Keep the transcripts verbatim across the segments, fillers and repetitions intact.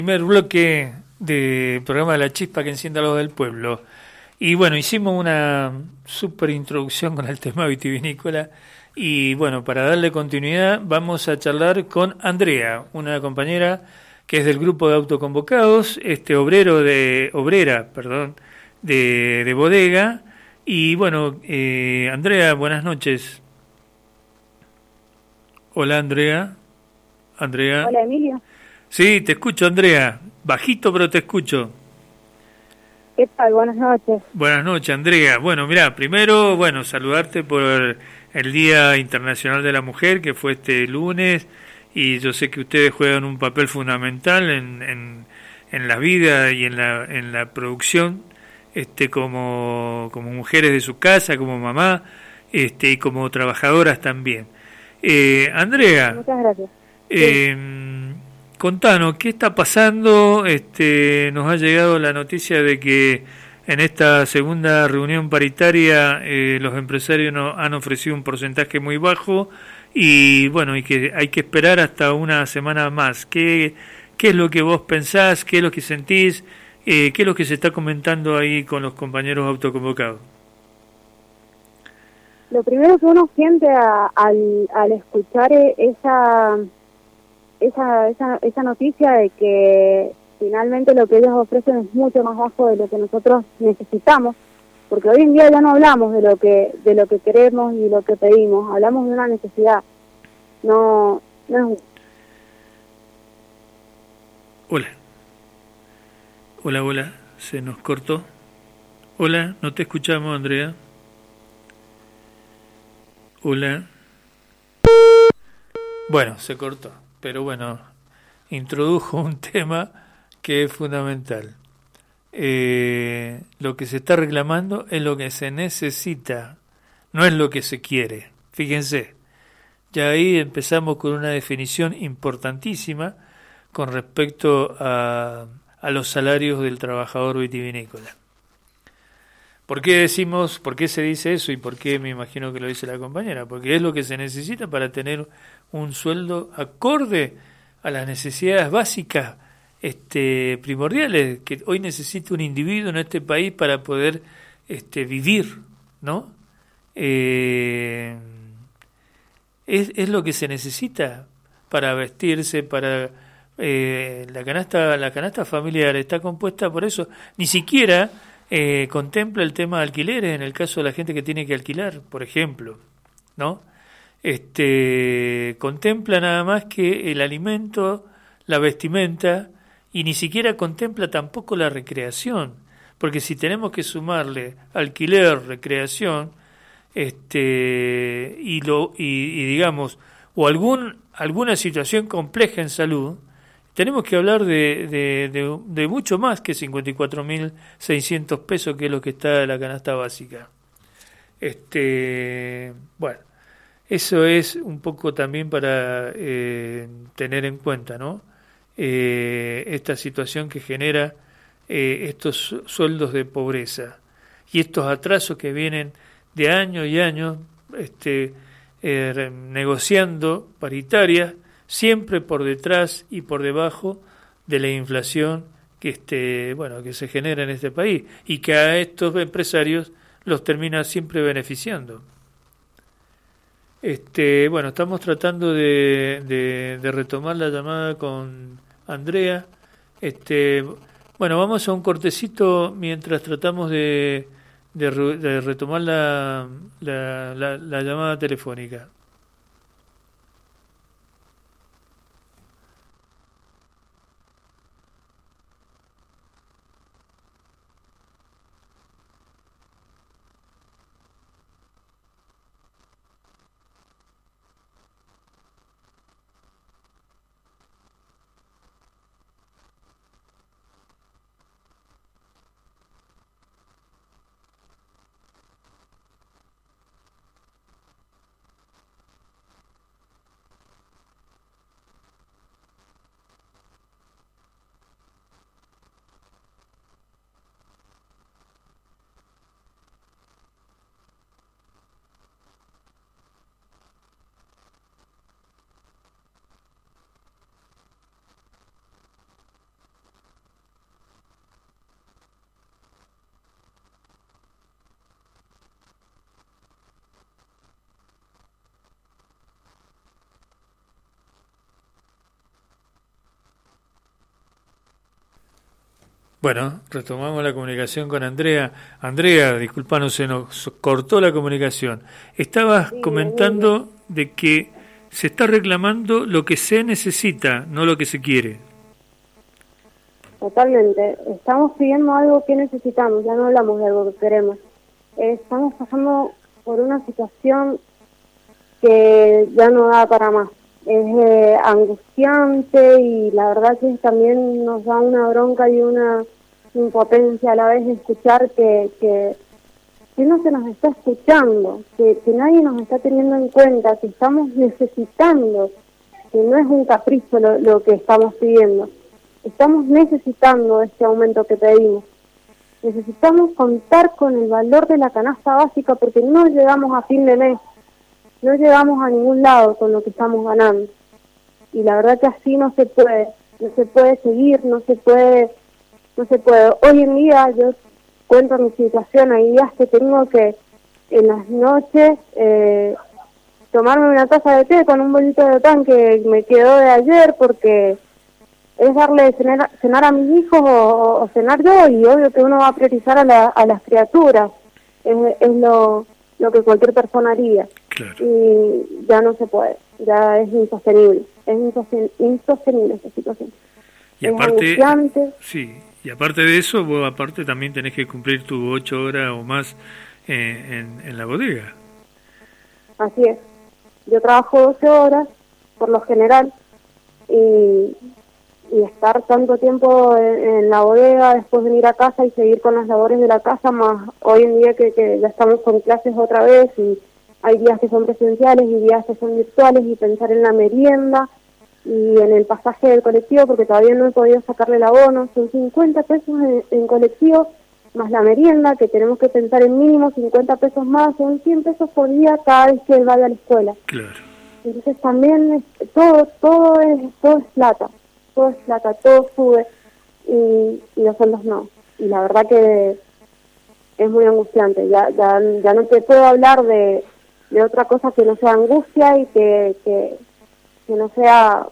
Primer bloque de programa de La Chispa que encienda los del pueblo. Y bueno, hicimos una super introducción con el tema vitivinícola y bueno, para darle continuidad vamos a charlar con Andrea, una compañera que es del grupo de autoconvocados, este obrero de obrera, perdón, de, de bodega. Y bueno, eh, Andrea, buenas noches. Hola Andrea. Andrea. Hola Emilio. Sí, te escucho, Andrea. Bajito, pero te escucho. ¿Qué tal? Buenas noches. Buenas noches, Andrea. Bueno, mira, primero, bueno, saludarte por el Día Internacional de la Mujer, que fue este lunes, y yo sé que ustedes juegan un papel fundamental en, en, en la vida y en la, en la producción, este, como, como mujeres de su casa, como mamá, este, y como trabajadoras también. Eh, Andrea. Muchas gracias. Eh, sí. Contanos, ¿qué está pasando? Este, nos ha llegado la noticia de que en esta segunda reunión paritaria eh, los empresarios nos han ofrecido un porcentaje muy bajo y bueno, y que hay que esperar hasta una semana más. ¿Qué, qué es lo que vos pensás? ¿Qué es lo que sentís? Eh, ¿Qué es lo que se está comentando ahí con los compañeros autoconvocados? Lo primero que uno siente a, al, al escuchar esa... Esa, esa, esa noticia de que finalmente lo que ellos ofrecen es mucho más bajo de lo que nosotros necesitamos, porque hoy en día ya no hablamos de lo que de lo que queremos y lo que pedimos, hablamos de una necesidad. No, no es... Hola. Hola, hola. Se nos cortó. Hola, no te escuchamos, Andrea. Hola. Bueno, se cortó. Pero bueno, introdujo un tema que es fundamental. Eh, lo que se está reclamando es lo que se necesita, no es lo que se quiere. Fíjense, ya ahí empezamos con una definición importantísima con respecto a, a los salarios del trabajador vitivinícola. ¿Por qué decimos, por qué se dice eso y por qué me imagino que lo dice la compañera? Porque es lo que se necesita para tener un sueldo acorde a las necesidades básicas, este, primordiales que hoy necesita un individuo en este país para poder este, vivir, ¿no? Eh, es, es lo que se necesita para vestirse, para eh, la canasta, la canasta familiar está compuesta por eso. Ni siquiera Eh, contempla el tema de alquileres en el caso de la gente que tiene que alquilar, por ejemplo, ¿no? Este, contempla nada más que el alimento, la vestimenta y ni siquiera contempla tampoco la recreación, porque si tenemos que sumarle alquiler, recreación, este, y lo y, y digamos o algún alguna situación compleja en salud, tenemos que hablar de, de, de, de mucho más que cincuenta y cuatro mil seiscientos pesos, que es lo que está en la canasta básica. Este, bueno, eso es un poco también para eh, tener en cuenta, ¿no? Eh, esta situación que genera eh, estos sueldos de pobreza y estos atrasos que vienen de años y años este, eh, negociando paritarias, siempre por detrás y por debajo de la inflación que este bueno que se genera en este país y que a estos empresarios los termina siempre beneficiando. Este bueno, estamos tratando de, de, de retomar la llamada con Andrea. Este bueno, vamos a un cortecito mientras tratamos de, de, de retomar la, la, la, la llamada telefónica. Bueno, retomamos la comunicación con Andrea. Andrea, disculpanos, se nos cortó la comunicación. Estabas sí, comentando de que se está reclamando lo que se necesita, no lo que se quiere. Totalmente. Estamos pidiendo algo que necesitamos, ya no hablamos de algo que queremos. Eh, estamos pasando por una situación que ya no da para más. Es eh, angustiante y la verdad que también nos da una bronca y una impotencia a la vez de escuchar que, que, que no se nos está escuchando, que, que nadie nos está teniendo en cuenta, que estamos necesitando, que no es un capricho lo, lo que estamos pidiendo, estamos necesitando este aumento que pedimos. Necesitamos contar con el valor de la canasta básica porque no llegamos a fin de mes. No llegamos a ningún lado con lo que estamos ganando. Y la verdad que así no se puede, no se puede seguir, no se puede, no se puede. Hoy en día, yo cuento mi situación, hay días que tengo que en las noches eh, tomarme una taza de té con un bolito de pan que me quedó de ayer porque es darle de cenar, cenar a mis hijos o, o cenar yo, y obvio que uno va a priorizar a, la, a las criaturas. Es, es lo, lo que cualquier persona haría. Claro. Y ya no se puede, ya es insostenible, es insostenible, insostenible esta situación. Y es aparte, angustiante. Sí, y aparte de eso, vos aparte también tenés que cumplir tus ocho horas o más eh, en, en la bodega. Así es, yo trabajo doce horas, por lo general, y, y estar tanto tiempo en, en la bodega, después venir a casa y seguir con las labores de la casa, más hoy en día que, que ya estamos con clases otra vez y hay días que son presenciales y días que son virtuales, y pensar en la merienda y en el pasaje del colectivo, porque todavía no he podido sacarle el abono. Son cincuenta pesos en, en colectivo, más la merienda, que tenemos que pensar en mínimo cincuenta pesos más, son cien pesos por día cada vez que él vaya a la escuela. Claro. Entonces también es, todo todo es todo es plata, todo es plata, todo sube, y, y los sueldos no. Y la verdad que es muy angustiante. Ya, ya, ya no te puedo hablar de de otra cosa que no sea angustia y que, que, que no sea,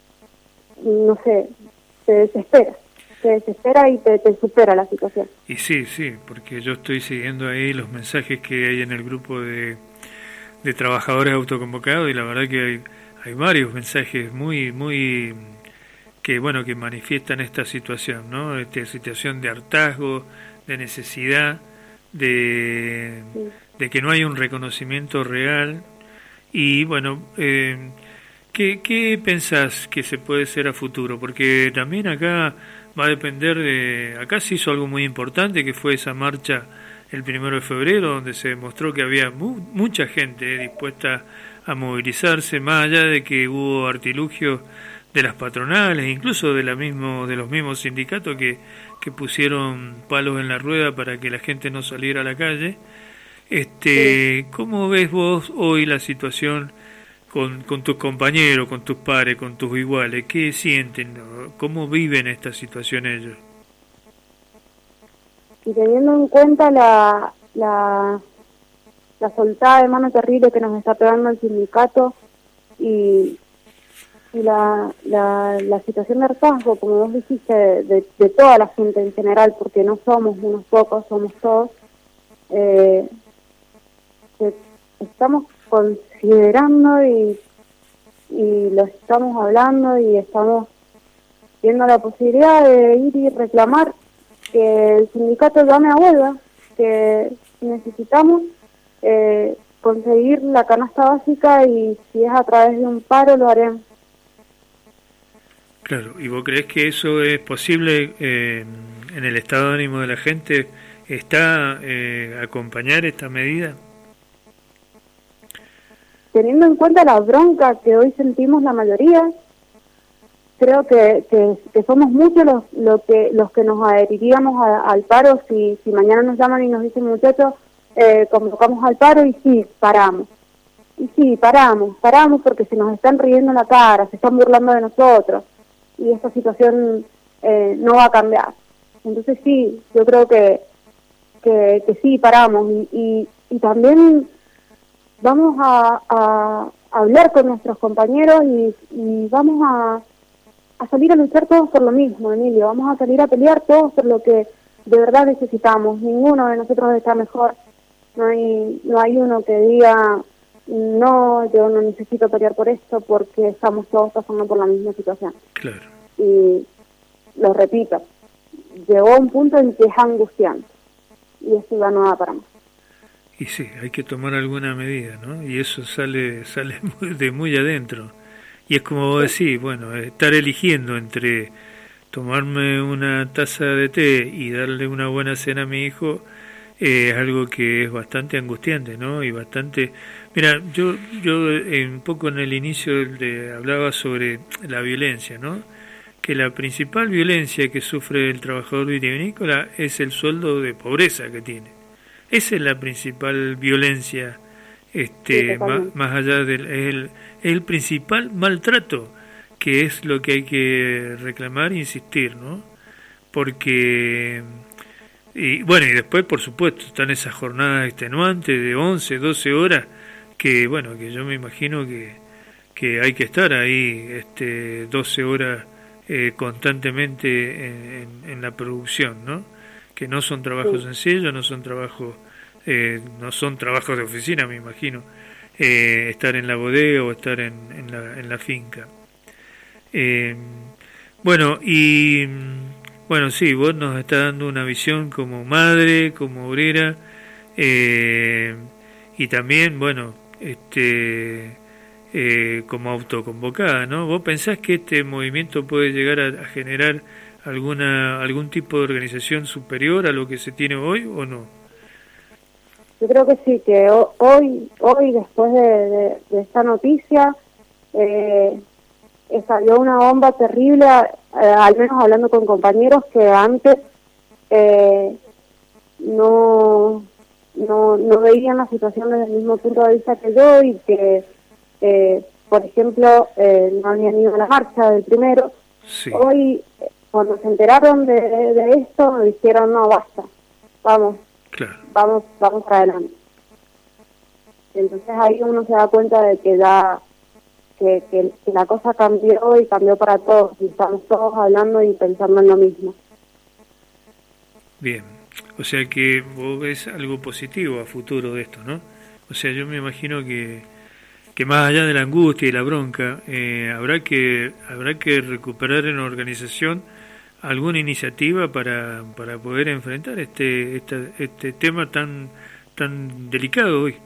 no sé, te desespera, te desespera y te, te supera la situación. Y sí, sí, porque yo estoy siguiendo ahí los mensajes que hay en el grupo de, de trabajadores autoconvocados, y la verdad que hay, hay varios mensajes muy, muy, que bueno, que manifiestan esta situación, ¿no? Esta situación de hartazgo, de necesidad, de... Sí. de que no hay un reconocimiento real. Y bueno, eh, ¿qué, ¿qué pensás que se puede hacer a futuro? Porque también acá va a depender de... Acá se hizo algo muy importante, que fue esa marcha el primero de febrero, donde se demostró que había mu mucha gente dispuesta a movilizarse, más allá de que hubo artilugios de las patronales, incluso de, la mismo, de los mismos sindicatos que, que pusieron palos en la rueda para que la gente no saliera a la calle. Este, ¿Cómo ves vos hoy la situación con, con tus compañeros, con tus pares, con tus iguales? ¿Qué sienten? ¿Cómo viven esta situación ellos? Y teniendo en cuenta la, la, la soltada de mano terrible que nos está pegando el sindicato y, y la, la, la situación de hartazgo, como vos dijiste, de, de, de toda la gente en general, porque no somos unos pocos, somos todos, eh, que estamos considerando y, y lo estamos hablando y estamos viendo la posibilidad de ir y reclamar que el sindicato llame a huelga, que necesitamos eh, conseguir la canasta básica, y si es a través de un paro lo haremos. Claro, ¿y vos creés que eso es posible eh, en el estado de ánimo de la gente? ¿Está eh, acompañar esta medida? Teniendo en cuenta la bronca que hoy sentimos la mayoría, creo que, que, que somos muchos los, los que los que nos adheriríamos a, al paro si, si mañana nos llaman y nos dicen, muchachos, eh, convocamos al paro, y sí, paramos. Y sí, paramos, paramos porque se nos están riendo en la cara, se están burlando de nosotros, y esta situación eh, no va a cambiar. Entonces sí, yo creo que, que, que sí, paramos, y, y, y también vamos a, a hablar con nuestros compañeros y, y vamos a, a salir a luchar todos por lo mismo, Emilio, vamos a salir a pelear todos por lo que de verdad necesitamos. Ninguno de nosotros está mejor, no hay, no hay uno que diga, no, yo no necesito pelear por esto porque estamos todos pasando por la misma situación. Claro. Y lo repito, llegó un punto en que es angustiante y esto ya no da para más. Y sí, hay que tomar alguna medida, ¿no? Y eso sale sale muy, de muy adentro. Y es como vos decís, bueno, estar eligiendo entre tomarme una taza de té y darle una buena cena a mi hijo eh, es algo que es bastante angustiante, ¿no? Y bastante... Mira, yo yo eh, un poco en el inicio de, hablaba sobre la violencia, ¿no? Que la principal violencia que sufre el trabajador vitivinícola es el sueldo de pobreza que tiene. Esa es la principal violencia, este, sí, más, más allá del el, el principal maltrato, que es lo que hay que reclamar e insistir, ¿no? Porque, y bueno, y después, por supuesto, están esas jornadas extenuantes de once, doce horas, que bueno, que yo me imagino que, que hay que estar ahí este, doce horas eh, constantemente en, en, en la producción, ¿no? Que no son trabajos sí. sencillos, no son trabajos eh, no son trabajos de oficina, me imagino, eh, estar en la bodega o estar en, en, la, en la finca. Eh, bueno, y bueno, sí, vos nos estás dando una visión como madre, como obrera, eh, y también, bueno, este eh, como autoconvocada, ¿no? ¿Vos pensás que este movimiento puede llegar a, a generar alguna algún tipo de organización superior a lo que se tiene hoy o no? Yo creo que sí, que hoy, hoy después de, de, de esta noticia, eh, salió una bomba terrible, eh, al menos hablando con compañeros que antes eh, no, no, no veían la situación desde el mismo punto de vista que yo y que, eh, por ejemplo, eh, no habían ido a la marcha del primero. Sí. Hoy, cuando se enteraron de, de esto, dijeron, no, basta, vamos, claro. vamos, vamos para adelante. Entonces ahí uno se da cuenta de que ya que, que, que la cosa cambió y cambió para todos, y estamos todos hablando y pensando en lo mismo. Bien, o sea que vos ves algo positivo a futuro de esto, ¿no? O sea, yo me imagino que, que más allá de la angustia y la bronca, eh, habrá que habrá que recuperar en la organización alguna iniciativa para, para poder enfrentar este, este este tema tan tan delicado hoy.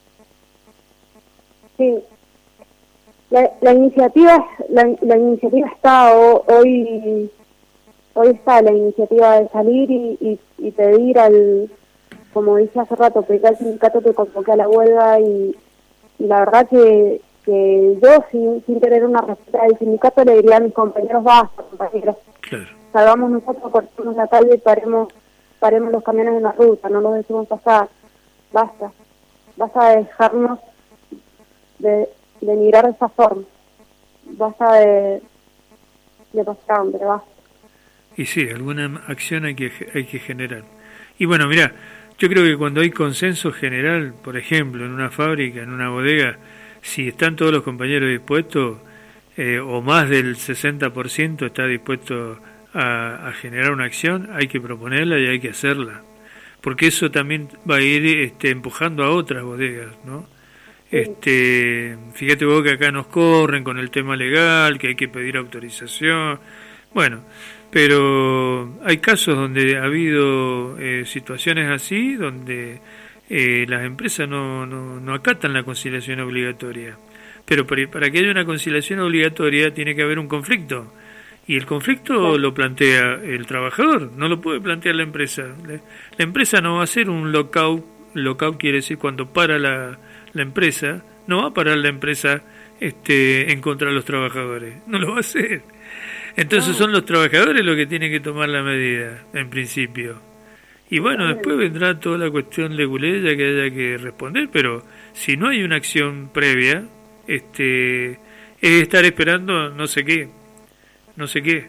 Sí, la, la iniciativa la, la iniciativa está hoy hoy está la iniciativa de salir y, y, y pedir al, como dije hace rato, pedir al sindicato que convoque a la huelga y, y la verdad que, que yo sin, sin tener una respuesta del sindicato le diría a mis compañeros, basta compañeros, claro. Salgamos nosotros, cortemos la calle y paremos, paremos los camiones en la ruta, no los dejemos pasar, basta, basta de dejarnos de, de mirar de esa forma, basta de, de pasar hambre, basta. Y sí, alguna acción hay que hay que generar. Y bueno, mira, yo creo que cuando hay consenso general, por ejemplo, en una fábrica, en una bodega, si están todos los compañeros dispuestos, eh, o más del sesenta por ciento está dispuesto a, a generar una acción, hay que proponerla y hay que hacerla. Porque eso también va a ir este, empujando a otras bodegas, ¿no? Este, fíjate vos que acá nos corren con el tema legal, que hay que pedir autorización. Bueno, pero hay casos donde ha habido eh, situaciones así, donde eh, las empresas no, no, no acatan la conciliación obligatoria. Pero para, para que haya una conciliación obligatoria tiene que haber un conflicto. Y el conflicto lo plantea el trabajador, no lo puede plantear la empresa. La, la empresa no va a hacer un lockout, lockout quiere decir cuando para la, la empresa, no va a parar la empresa este, en contra de los trabajadores, no lo va a hacer. Entonces son los trabajadores los que tienen que tomar la medida, en principio. Y bueno, después vendrá toda la cuestión leguleya que haya que responder, pero si no hay una acción previa, este, es estar esperando no sé qué, no sé qué.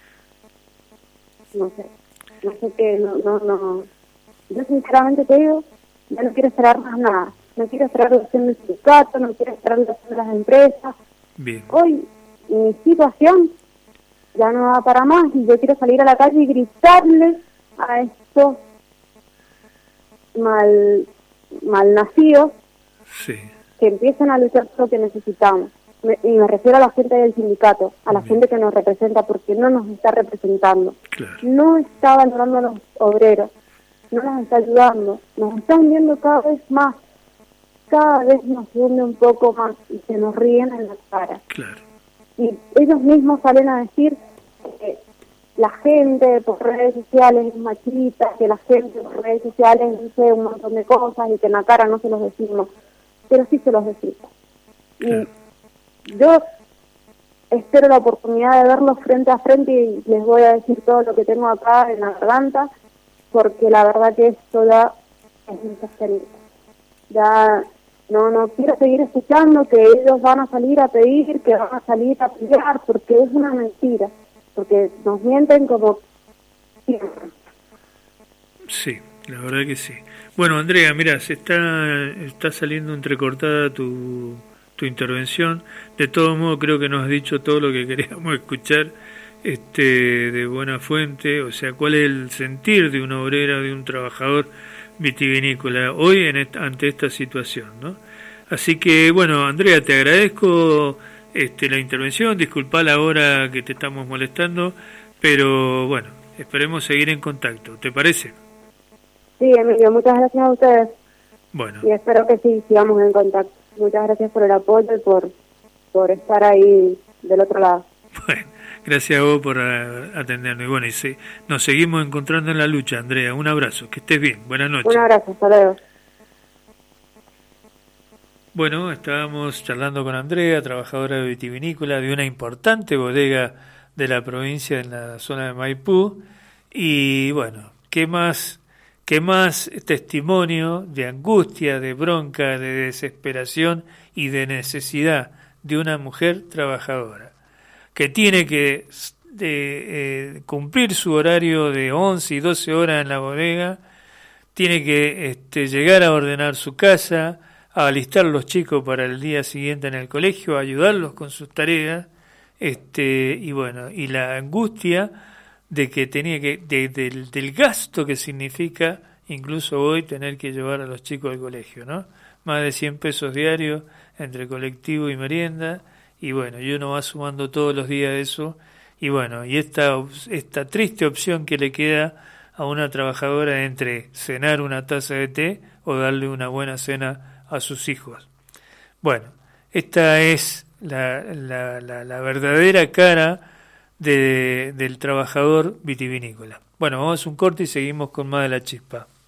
No sé, no sé qué, no, no, no. Yo sinceramente te digo, yo no quiero esperar más nada. No quiero esperar la acción del sindicato, no quiero esperar la acción de las empresas. Bien. Hoy, mi situación ya no da para más y yo quiero salir a la calle y gritarles a estos mal malnacidos sí. que empiecen a luchar por lo que necesitamos. Me, y me refiero a la gente del sindicato, a la Bien. gente que nos representa, porque no nos está representando. Claro. No está valorando a los obreros, no nos está ayudando, nos está hundiendo cada vez más, cada vez nos hunde un poco más y se nos ríen en la cara. Claro. Y ellos mismos salen a decir que la gente por redes sociales es machista, que la gente por redes sociales dice un montón de cosas y que en la cara no se los decimos, pero sí se los decimos. Claro. Y yo espero la oportunidad de verlos frente a frente y les voy a decir todo lo que tengo acá en la garganta, porque la verdad que esto ya es insostenible. Ya no no quiero seguir escuchando que ellos van a salir a pedir, que van a salir a pelear, porque es una mentira, porque nos mienten como siempre. Sí, la verdad que sí. Bueno, Andrea, mira, se está está saliendo entrecortada tu tu intervención. De todo modo, creo que nos has dicho todo lo que queríamos escuchar, este, de buena fuente, o sea, cuál es el sentir de una obrera, de un trabajador vitivinícola hoy en esta, ante esta situación, ¿no? Así que, bueno, Andrea, te agradezco este, la intervención, disculpa la hora que te estamos molestando, pero bueno, esperemos seguir en contacto, ¿te parece? Sí, Emilio, muchas gracias a ustedes. Bueno. Y espero que sí, sigamos en contacto. Muchas gracias por el apoyo y por, por estar ahí del otro lado. Bueno, gracias a vos por uh, atendernos. Y bueno, y se, nos seguimos encontrando en la lucha, Andrea. Un abrazo, que estés bien. Buenas noches. Un abrazo, hasta luego. Bueno, estábamos charlando con Andrea, trabajadora vitivinícola de una importante bodega de la provincia en la zona de Maipú. Y bueno, ¿qué más? ¿Qué más testimonio de angustia, de bronca, de desesperación y de necesidad de una mujer trabajadora que tiene que de, eh, cumplir su horario de once y doce horas en la bodega, tiene que este, llegar a ordenar su casa, a alistar a los chicos para el día siguiente en el colegio, a ayudarlos con sus tareas, este, y bueno, y la angustia de que tenía que de, de, del gasto que significa incluso hoy tener que llevar a los chicos al colegio, ¿no? Más de cien pesos diarios entre colectivo y merienda, y bueno, y uno va sumando todos los días eso, y bueno, y esta esta triste opción que le queda a una trabajadora entre cenar una taza de té o darle una buena cena a sus hijos. Bueno, esta es la, la, la, la verdadera cara De, del trabajador vitivinícola. Bueno, vamos a un corte y seguimos con más de La Chispa.